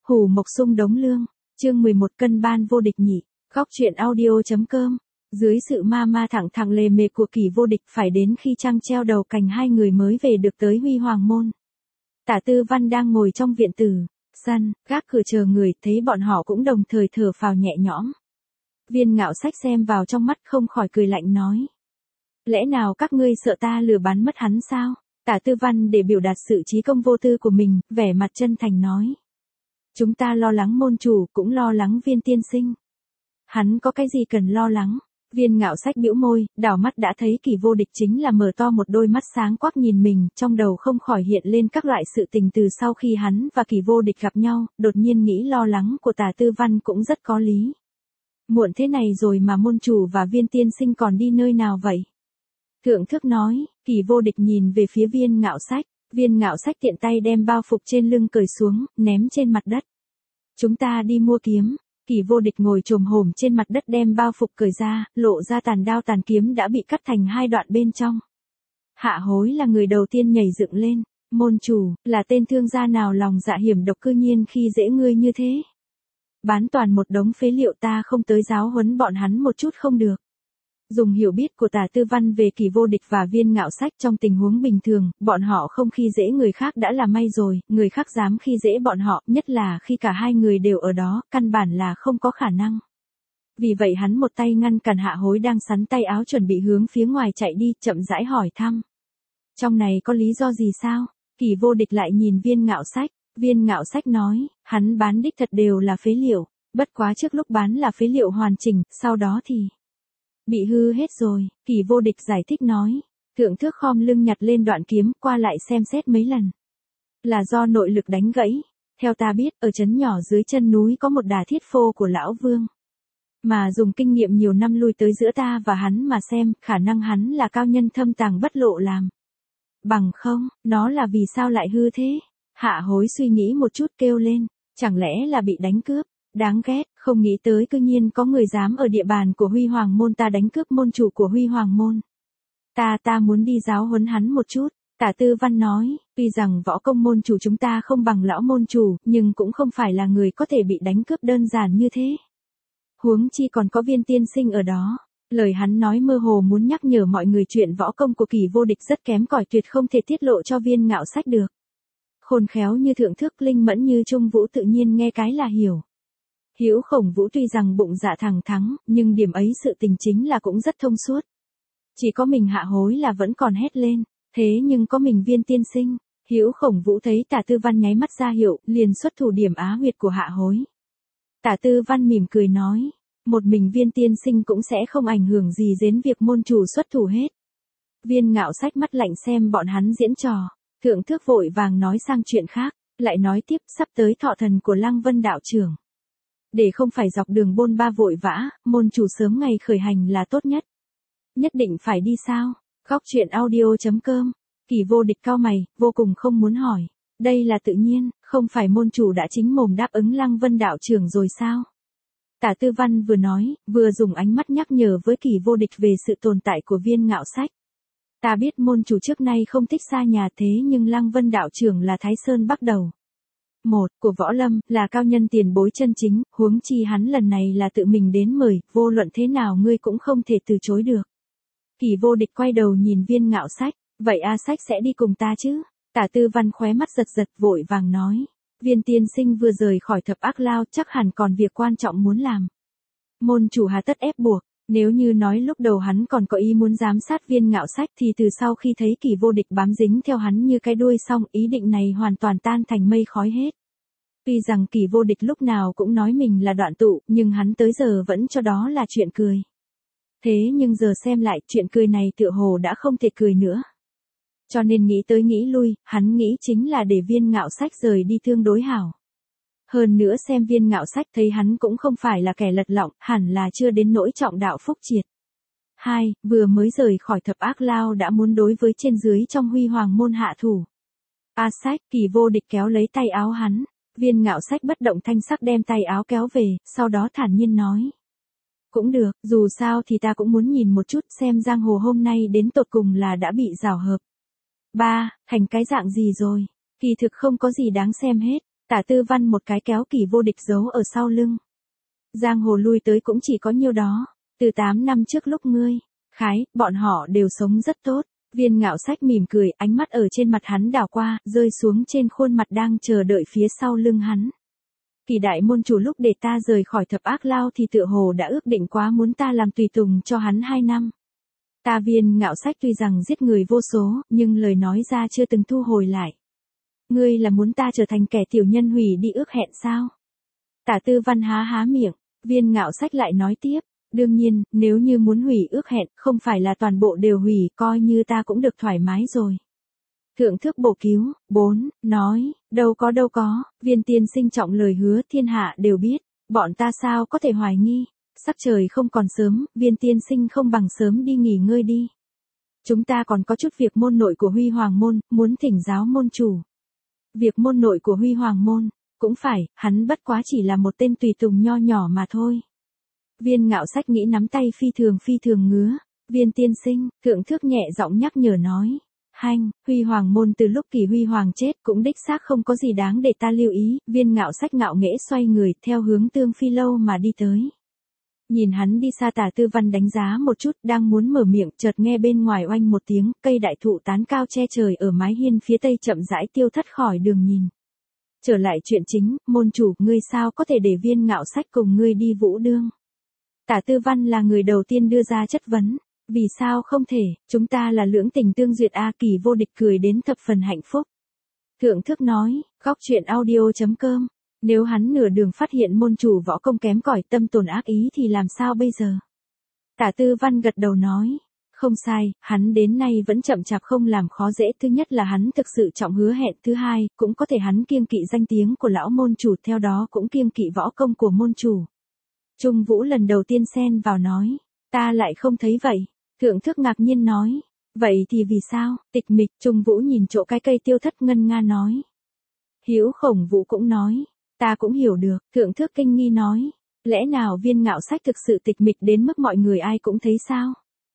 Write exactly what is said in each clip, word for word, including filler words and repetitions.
Hủ Mộc Sung đống lương, chương mười một cân ban vô địch nhỉ, góc truyện audio.com. Dưới sự ma ma thẳng thẳng lề mề của Kỳ Vô Địch phải đến khi trăng treo đầu cành hai người mới về được tới Huy Hoàng Môn. Tả Tư Văn đang ngồi trong viện tử, săn, gác cửa chờ người, thấy bọn họ cũng đồng thời thở phào nhẹ nhõm. Viên Ngạo Sách xem vào trong mắt không khỏi cười lạnh nói. Lẽ nào các ngươi sợ ta lừa bán mất hắn sao? Tả Tư Văn để biểu đạt sự trí công vô tư của mình, vẻ mặt chân thành nói. Chúng ta lo lắng môn chủ, cũng lo lắng Viên tiên sinh. Hắn có cái gì cần lo lắng? Viên Ngạo Sách bĩu môi, đảo mắt đã thấy Kỳ Vô Địch chính là mở to một đôi mắt sáng quắc nhìn mình, trong đầu không khỏi hiện lên các loại sự tình từ sau khi hắn và Kỳ Vô Địch gặp nhau, đột nhiên nghĩ lo lắng của Tả Tư Văn cũng rất có lý. Muộn thế này rồi mà môn chủ và Viên tiên sinh còn đi nơi nào vậy? Thượng Thức nói. Kỳ Vô Địch nhìn về phía Viên Ngạo Sách, Viên Ngạo Sách tiện tay đem bao phục trên lưng cởi xuống, ném trên mặt đất. Chúng ta đi mua kiếm. Kỳ Vô Địch ngồi chồm hổm trên mặt đất đem bao phục cởi ra, lộ ra tàn đao tàn kiếm đã bị cắt thành hai đoạn bên trong. Hạ Hối là người đầu tiên nhảy dựng lên, môn chủ, là tên thương gia nào lòng dạ hiểm độc cư nhiên khi dễ ngươi như thế. Bán toàn một đống phế liệu, ta không tới giáo huấn bọn hắn một chút không được. Dùng hiểu biết của Tả Tư Văn về Kỳ Vô Địch và Viên Ngạo Sách, trong tình huống bình thường, bọn họ không khi dễ người khác đã là may rồi, người khác dám khi dễ bọn họ, nhất là khi cả hai người đều ở đó, căn bản là không có khả năng. Vì vậy hắn một tay ngăn cản Hạ Hối đang sắn tay áo chuẩn bị hướng phía ngoài chạy đi, chậm rãi hỏi thăm. Trong này có lý do gì sao? Kỳ Vô Địch lại nhìn Viên Ngạo Sách, Viên Ngạo Sách nói, hắn bán đích thật đều là phế liệu, bất quá trước lúc bán là phế liệu hoàn chỉnh, sau đó thì bị hư hết rồi. Kỳ Vô Địch giải thích nói. Thượng Thước khom lưng nhặt lên đoạn kiếm, qua lại xem xét mấy lần. Là do nội lực đánh gãy. Theo ta biết, ở trấn nhỏ dưới chân núi có một đà thiết phô của lão Vương. Mà dùng kinh nghiệm nhiều năm lui tới giữa ta và hắn mà xem, khả năng hắn là cao nhân thâm tàng bất lộ làm. Bằng không, nó là vì sao lại hư thế? Hạ Hối suy nghĩ một chút kêu lên. Chẳng lẽ là bị đánh cướp? Đáng ghét, không nghĩ tới cư nhiên có người dám ở địa bàn của Huy Hoàng Môn ta đánh cướp môn chủ của Huy Hoàng Môn. Ta ta muốn đi giáo huấn hắn một chút. Tả Tư Văn nói, tuy rằng võ công môn chủ chúng ta không bằng lão môn chủ, nhưng cũng không phải là người có thể bị đánh cướp đơn giản như thế. Huống chi còn có Viên tiên sinh ở đó. Lời hắn nói mơ hồ muốn nhắc nhở mọi người chuyện võ công của Kỳ Vô Địch rất kém cỏi, tuyệt không thể tiết lộ cho Viên Ngạo Sách được. Khôn khéo như Thượng Thức, linh mẫn như Trung Vũ, tự nhiên nghe cái là hiểu. Hữu Khổng Vũ tuy rằng bụng dạ thẳng thắng, nhưng điểm ấy sự tình chính là cũng rất thông suốt. Chỉ có mình Hạ Hối là vẫn còn hét lên, thế nhưng có mình Viên tiên sinh. Hữu Khổng Vũ thấy Tả Tư Văn nháy mắt ra hiệu, liền xuất thủ điểm á huyệt của Hạ Hối. Tả Tư Văn mỉm cười nói, một mình Viên tiên sinh cũng sẽ không ảnh hưởng gì đến việc môn chủ xuất thủ hết. Viên Ngạo Sách mắt lạnh xem bọn hắn diễn trò, Thượng Thước vội vàng nói sang chuyện khác, lại nói tiếp sắp tới thọ thần của Lăng Vân đạo trưởng. Để không phải dọc đường bôn ba vội vã, môn chủ sớm ngày khởi hành là tốt nhất. Nhất định phải đi sao? Góc truyện audio.com. Kỳ Vô Địch cau mày, vô cùng không muốn hỏi. Đây là tự nhiên, không phải môn chủ đã chính mồm đáp ứng Lăng Vân đạo trưởng rồi sao? Tả Tư Văn vừa nói, vừa dùng ánh mắt nhắc nhở với Kỳ Vô Địch về sự tồn tại của Viên Ngạo Sách. Ta biết môn chủ trước nay không thích xa nhà, thế nhưng Lăng Vân đạo trưởng là Thái Sơn Bắc Đầu. Một, của võ lâm, là cao nhân tiền bối chân chính, huống chi hắn lần này là tự mình đến mời, vô luận thế nào ngươi cũng không thể từ chối được. Kỳ Vô Địch quay đầu nhìn Viên Ngạo Sách, vậy A Sách sẽ đi cùng ta chứ? Tả Tư Văn khóe mắt giật giật vội vàng nói, Viên tiên sinh vừa rời khỏi thập ác lao chắc hẳn còn việc quan trọng muốn làm. Môn chủ hà tất ép buộc, nếu như nói lúc đầu hắn còn có ý muốn giám sát Viên Ngạo Sách thì từ sau khi thấy Kỳ Vô Địch bám dính theo hắn như cái đuôi xong, ý định này hoàn toàn tan thành mây khói hết. Tuy rằng Kỳ Vô Địch lúc nào cũng nói mình là đoạn tụ, nhưng hắn tới giờ vẫn cho đó là chuyện cười. Thế nhưng giờ xem lại, chuyện cười này tựa hồ đã không thể cười nữa. Cho nên nghĩ tới nghĩ lui, hắn nghĩ chính là để Viên Ngạo Sách rời đi tương đối hảo. Hơn nữa xem Viên Ngạo Sách thấy hắn cũng không phải là kẻ lật lọng, hẳn là chưa đến nỗi trọng đạo phúc triệt. Hai, vừa mới rời khỏi thập ác lao đã muốn đối với trên dưới trong Huy Hoàng Môn hạ thủ. A Sách, Kỳ Vô Địch kéo lấy tay áo hắn. Viên Ngạo Sách bất động thanh sắc đem tay áo kéo về, sau đó thản nhiên nói. Cũng được, dù sao thì ta cũng muốn nhìn một chút xem giang hồ hôm nay đến tột cùng là đã bị rào hợp. Ba, thành cái dạng gì rồi? Kỳ thực không có gì đáng xem hết. Tả Tư Văn một cái kéo Kỳ Vô Địch giấu ở sau lưng. Giang hồ lui tới cũng chỉ có nhiêu đó, từ tám năm trước lúc ngươi, khái, bọn họ đều sống rất tốt. Viên Ngạo Sách mỉm cười, ánh mắt ở trên mặt hắn đảo qua, rơi xuống trên khuôn mặt đang chờ đợi phía sau lưng hắn. Kỳ đại môn chủ lúc để ta rời khỏi Thập Ác Lao thì tựa hồ đã ước định quá muốn ta làm tùy tùng cho hắn hai năm. Ta Viên Ngạo Sách tuy rằng giết người vô số, nhưng lời nói ra chưa từng thu hồi lại. Ngươi là muốn ta trở thành kẻ tiểu nhân hủy đi ước hẹn sao? Tả Tư Văn há há miệng, Viên Ngạo Sách lại nói tiếp. Đương nhiên, nếu như muốn hủy ước hẹn, không phải là toàn bộ đều hủy, coi như ta cũng được thoải mái rồi. Thượng Thước bổ cứu, bốn, nói, đâu có đâu có, Viên tiên sinh trọng lời hứa thiên hạ đều biết, bọn ta sao có thể hoài nghi, sắc trời không còn sớm, Viên tiên sinh không bằng sớm đi nghỉ ngơi đi. Chúng ta còn có chút việc môn nội của Huy Hoàng môn, muốn thỉnh giáo môn chủ. Việc môn nội của Huy Hoàng môn, cũng phải, hắn bất quá chỉ là một tên tùy tùng nho nhỏ mà thôi. Viên Ngạo Sách nghĩ nắm tay phi thường phi thường ngứa. Viên tiên sinh, Thượng Thước nhẹ giọng nhắc nhở nói. Hanh, Huy Hoàng môn từ lúc Kỳ Huy Hoàng chết cũng đích xác không có gì đáng để ta lưu ý. Viên Ngạo Sách ngạo nghễ xoay người theo hướng Tương Phi Lâu mà đi tới. Nhìn hắn đi xa, Tả Tư Văn đánh giá một chút, đang muốn mở miệng, chợt nghe bên ngoài oanh một tiếng, cây đại thụ tán cao che trời ở mái hiên phía tây chậm rãi tiêu thất khỏi đường nhìn. Trở lại chuyện chính, môn chủ, ngươi sao có thể để Viên Ngạo Sách cùng ngươi đi vũ đương? Tả Tư Văn là người đầu tiên đưa ra chất vấn. Vì sao không thể, chúng ta là lưỡng tình tương duyệt a. Kỳ Vô Địch cười đến thập phần hạnh phúc. Thượng Thước nói, góc chuyện audio chấm com. Nếu hắn nửa đường phát hiện môn chủ võ công kém cỏi, tâm tồn ác ý thì làm sao bây giờ? Tả Tư Văn gật đầu nói, không sai, hắn đến nay vẫn chậm chạp không làm khó dễ. Thứ nhất là hắn thực sự trọng hứa hẹn, thứ hai, cũng có thể hắn kiêng kỵ danh tiếng của lão môn chủ, theo đó cũng kiêng kỵ võ công của môn chủ. Trung Vũ lần đầu tiên xen vào nói, ta lại không thấy vậy. Thượng Thước ngạc nhiên nói, vậy thì vì sao? Tịch mịch. Trung Vũ nhìn chỗ cái cây tiêu thất ngân nga nói. Hữu Khổng Vũ cũng nói, ta cũng hiểu được. Thượng Thước kinh nghi nói, lẽ nào Viên Ngạo Sách thực sự tịch mịch đến mức mọi người ai cũng thấy sao?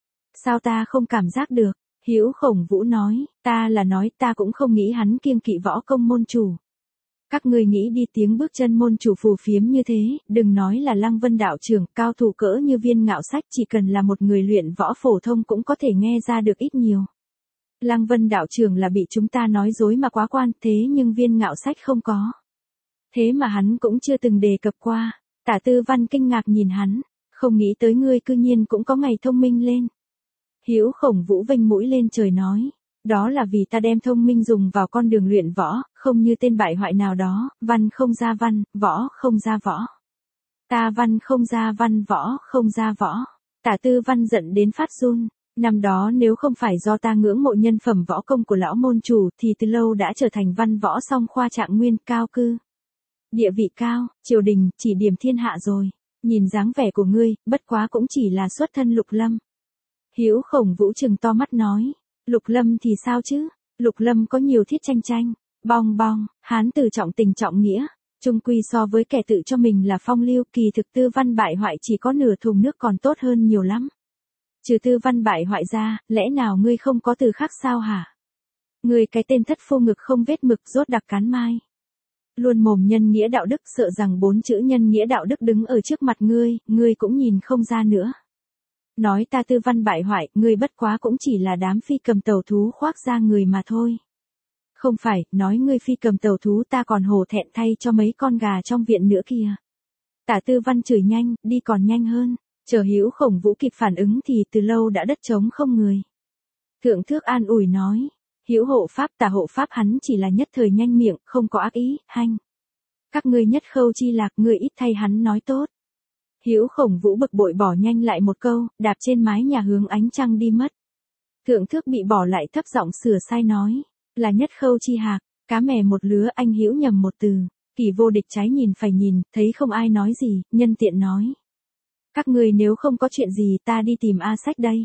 Sao ta không cảm giác được? Hữu Khổng Vũ nói, ta là nói ta cũng không nghĩ hắn kiêng kỵ võ công môn chủ. Các ngươi nghĩ đi, tiếng bước chân môn chủ phù phiếm như thế, đừng nói là Lăng Vân đạo trưởng, cao thủ cỡ như Viên Ngạo Sách, chỉ cần là một người luyện võ phổ thông cũng có thể nghe ra được ít nhiều. Lăng Vân đạo trưởng là bị chúng ta nói dối mà quá quan, thế nhưng Viên Ngạo Sách không có. Thế mà hắn cũng chưa từng đề cập qua. Tả Tư Văn kinh ngạc nhìn hắn, không nghĩ tới ngươi cư nhiên cũng có ngày thông minh lên. Hữu Khổng Vũ vênh mũi lên trời nói. Đó là vì ta đem thông minh dùng vào con đường luyện võ, không như tên bại hoại nào đó, văn không ra văn, võ không ra võ. Ta văn không ra văn, võ không ra võ. Tả Tư Văn giận đến phát run. Năm đó nếu không phải do ta ngưỡng mộ nhân phẩm võ công của lão môn chủ thì từ lâu đã trở thành văn võ song khoa trạng nguyên, cao cư. Địa vị cao, triều đình, chỉ điểm thiên hạ rồi. Nhìn dáng vẻ của ngươi, bất quá cũng chỉ là xuất thân Lục Lâm. Hữu Khổng Vũ trừng to mắt nói. Lục Lâm thì sao chứ? Lục Lâm có nhiều thiết tranh tranh. Bong bong, hán tử trọng tình trọng nghĩa. Trung quy so với kẻ tự cho mình là phong lưu, kỳ thực Tư Văn bại hoại chỉ có nửa thùng nước còn tốt hơn nhiều lắm. Trừ Tư Văn bại hoại ra, lẽ nào ngươi không có từ khác sao hả? Ngươi cái tên thất phu ngực không vết mực, rốt đặc cán mai. Luôn mồm nhân nghĩa đạo đức, sợ rằng bốn chữ nhân nghĩa đạo đức đứng ở trước mặt ngươi, ngươi cũng nhìn không ra nữa. Nói ta Tư Văn bại hoại, ngươi bất quá cũng chỉ là đám phi cầm tàu thú khoác ra người mà thôi. Không phải, nói ngươi phi cầm tàu thú ta còn hổ thẹn thay cho mấy con gà trong viện nữa kìa. Tả Tư Văn chửi nhanh, đi còn nhanh hơn, chờ Hữu Khổng Vũ kịp phản ứng thì từ lâu đã đất trống không người. Thượng Thước an ủi nói, Hữu hộ pháp, Tả hộ pháp hắn chỉ là nhất thời nhanh miệng, không có ác ý, hanh. Các ngươi nhất khâu chi lạc, ngươi ít thay hắn nói tốt. Hữu Khổng Vũ bực bội bỏ nhanh lại một câu, đạp trên mái nhà hướng ánh trăng đi mất. Thượng Thước bị bỏ lại thấp giọng sửa sai nói, là nhất khâu chi hạc, cá mè một lứa, anh Hữu nhầm một từ. Kỳ Vô Địch trái nhìn phải nhìn, thấy không ai nói gì, nhân tiện nói. Các ngươi nếu không có chuyện gì ta đi tìm A Sách đây.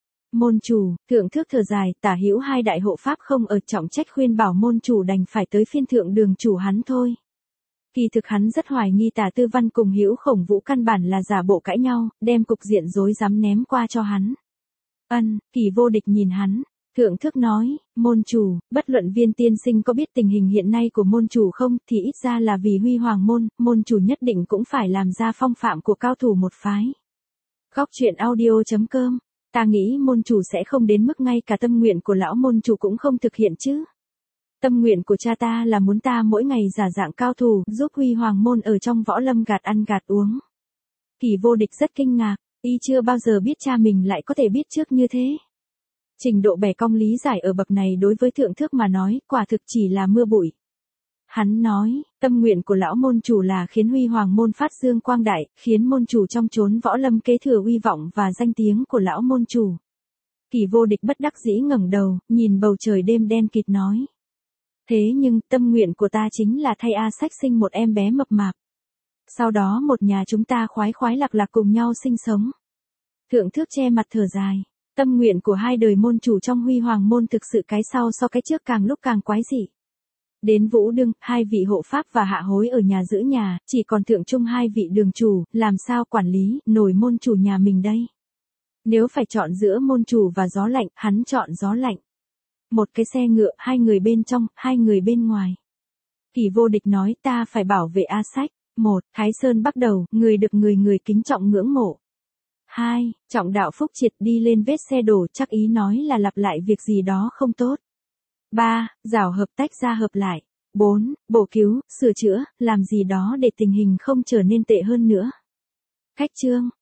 Môn chủ, Thượng Thước thở dài, Tả Hữu hai đại hộ pháp không ở trọng trách khuyên bảo môn chủ đành phải tới phiên thượng đường chủ hắn thôi. Kỳ thực hắn rất hoài nghi Tả Tư Văn cùng Hữu Khổng Vũ căn bản là giả bộ cãi nhau, đem cục diện rối rắm ném qua cho hắn. Ân, Kỳ Vô Địch nhìn hắn, Thượng Thức nói, môn chủ, bất luận Viên tiên sinh có biết tình hình hiện nay của môn chủ không, thì ít ra là vì huy hoàng môn, môn chủ nhất định cũng phải làm ra phong phạm của cao thủ một phái. Góc truyện audio.com, ta nghĩ môn chủ sẽ không đến mức ngay cả tâm nguyện của lão môn chủ cũng không thực hiện chứ. Tâm nguyện của cha ta là muốn ta mỗi ngày giả dạng cao thủ, giúp huy hoàng môn ở trong võ lâm gạt ăn gạt uống. Kỷ Vô Địch rất kinh ngạc, y chưa bao giờ biết cha mình lại có thể biết trước như thế. Trình độ bẻ cong lý giải ở bậc này đối với Thượng Thức mà nói, quả thực chỉ là mưa bụi. Hắn nói, tâm nguyện của lão môn chủ là khiến huy hoàng môn phát dương quang đại, khiến môn chủ trong chốn võ lâm kế thừa uy vọng và danh tiếng của lão môn chủ. Kỷ Vô Địch bất đắc dĩ ngẩng đầu, nhìn bầu trời đêm đen kịt nói. Thế nhưng, tâm nguyện của ta chính là thay A Sách sinh một em bé mập mạp. Sau đó một nhà chúng ta khoái khoái lạc lạc cùng nhau sinh sống. Thượng Thức che mặt thở dài. Tâm nguyện của hai đời môn chủ trong huy hoàng môn thực sự cái sau so cái trước càng lúc càng quái dị. Đến Vũ Đương, hai vị hộ pháp và hạ hối ở nhà giữ nhà, chỉ còn thượng trung hai vị đường chủ, làm sao quản lý, nổi môn chủ nhà mình đây. Nếu phải chọn giữa môn chủ và gió lạnh, hắn chọn gió lạnh. Một cái xe ngựa, hai người bên trong, hai người bên ngoài. Kỷ Vô Địch nói ta phải bảo vệ A Sách. Một, Thái Sơn bắt đầu, người được người người kính trọng ngưỡng mộ. Hai, Trọng đạo phúc triệt đi lên vết xe đổ chắc ý nói là lặp lại việc gì đó không tốt. Ba, Giảo hợp tách ra hợp lại. Bốn, Bổ cứu, sửa chữa, làm gì đó để tình hình không trở nên tệ hơn nữa. Khách chương